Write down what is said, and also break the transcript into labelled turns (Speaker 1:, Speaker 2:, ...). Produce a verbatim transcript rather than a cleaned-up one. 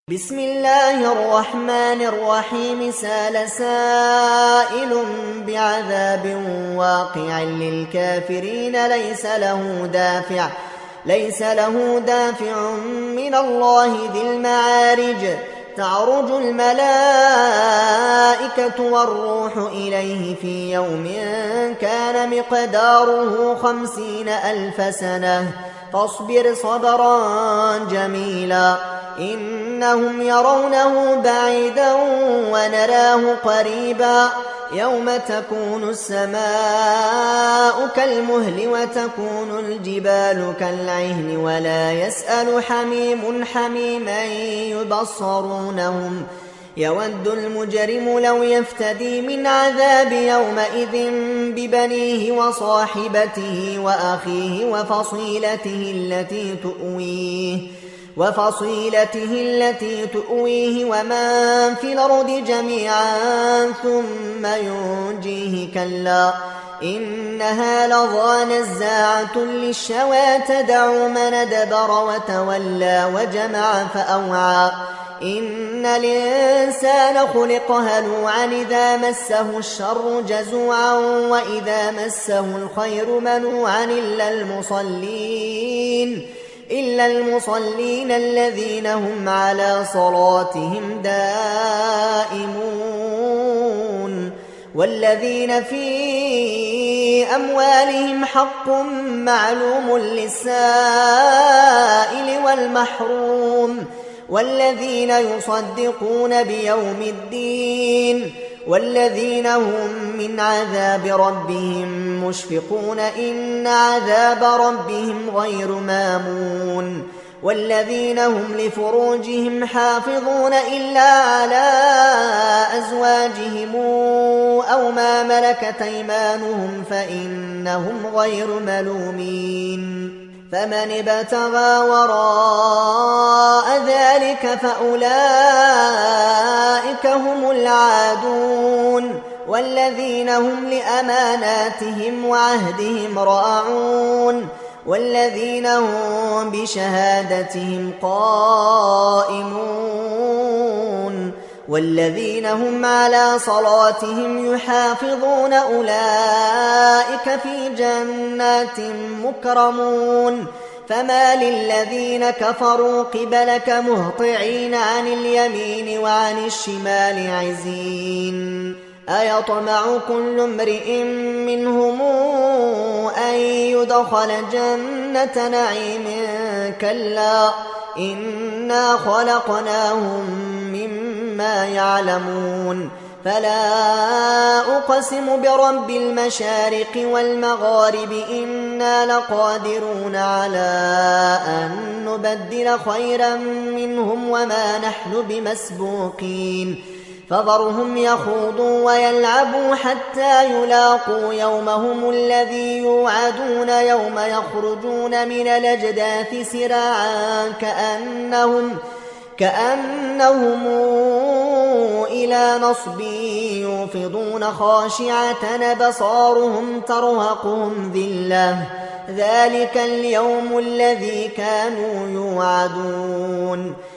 Speaker 1: بسم الله الرحمن الرحيم سال سائل بعذاب واقع للكافرين ليس له دافع ليس له دافع من الله ذي المعارج تعرج الملائكة والروح إليه في يوم كان مقداره خمسين ألف سنة فاصبر صبرا جميلا إنهم يرونه بعيدا ونراه قريبا يوم تكون السماء كالمهل وتكون الجبال كالعهن ولا يسأل حميم حميما يبصرونهم يود المجرم لو يفتدي من عذاب يومئذ ببنيه وصاحبته وأخيه وفصيلته التي تؤويه وفصيلته التي تؤويه ومن في الأرض جميعا ثم ينجيه كلا إنها لظى نزاعة للشوى تدع من أدبر وتولى وجمع فأوعى إن الإنسان خلق هلوعا إذا مسه الشر جزوعا وإذا مسه الخير منوعا إلا المصلين إلا المصلين الذين هم على صلاتهم دائمون والذين في أموالهم حق معلوم للسائل والمحروم والذين يصدقون بيوم الدين والذين هم من عذاب ربهم مشفقون إن عذاب ربهم غير مامون والذين هم لفروجهم حافظون إلا على أزواجهم أو ما ملكت أيمانهم فإنهم غير ملومين فمن ابتغى وراء ذلك فأولئك هم العادون والذين هم لأماناتهم وعهدهم راعون والذين هم بشهادتهم قائمون والذين هم على صلاتهم يحافظون أولئك في جنات مكرمون فما للذين كفروا قبلك مهطعين عن اليمين وعن الشمال عزين أيطمع كل امرئ منهم أن يدخل جنة نعيم كلا إنا خلقناهم مما يعلمون فلا أقسم برب المشارق والمغارب إنا لقادرون على أن نبدل خيرا منهم وما نحن بمسبوقين فذرهم يخوضوا ويلعبوا حتى يلاقوا يومهم الذي يوعدون يوم يخرجون من الأجداث سراعا كأنهم كأنهم إلى نصب يوفضون خاشعة أبصارهم ترهقهم ذلة ذلك اليوم الذي كانوا يوعدون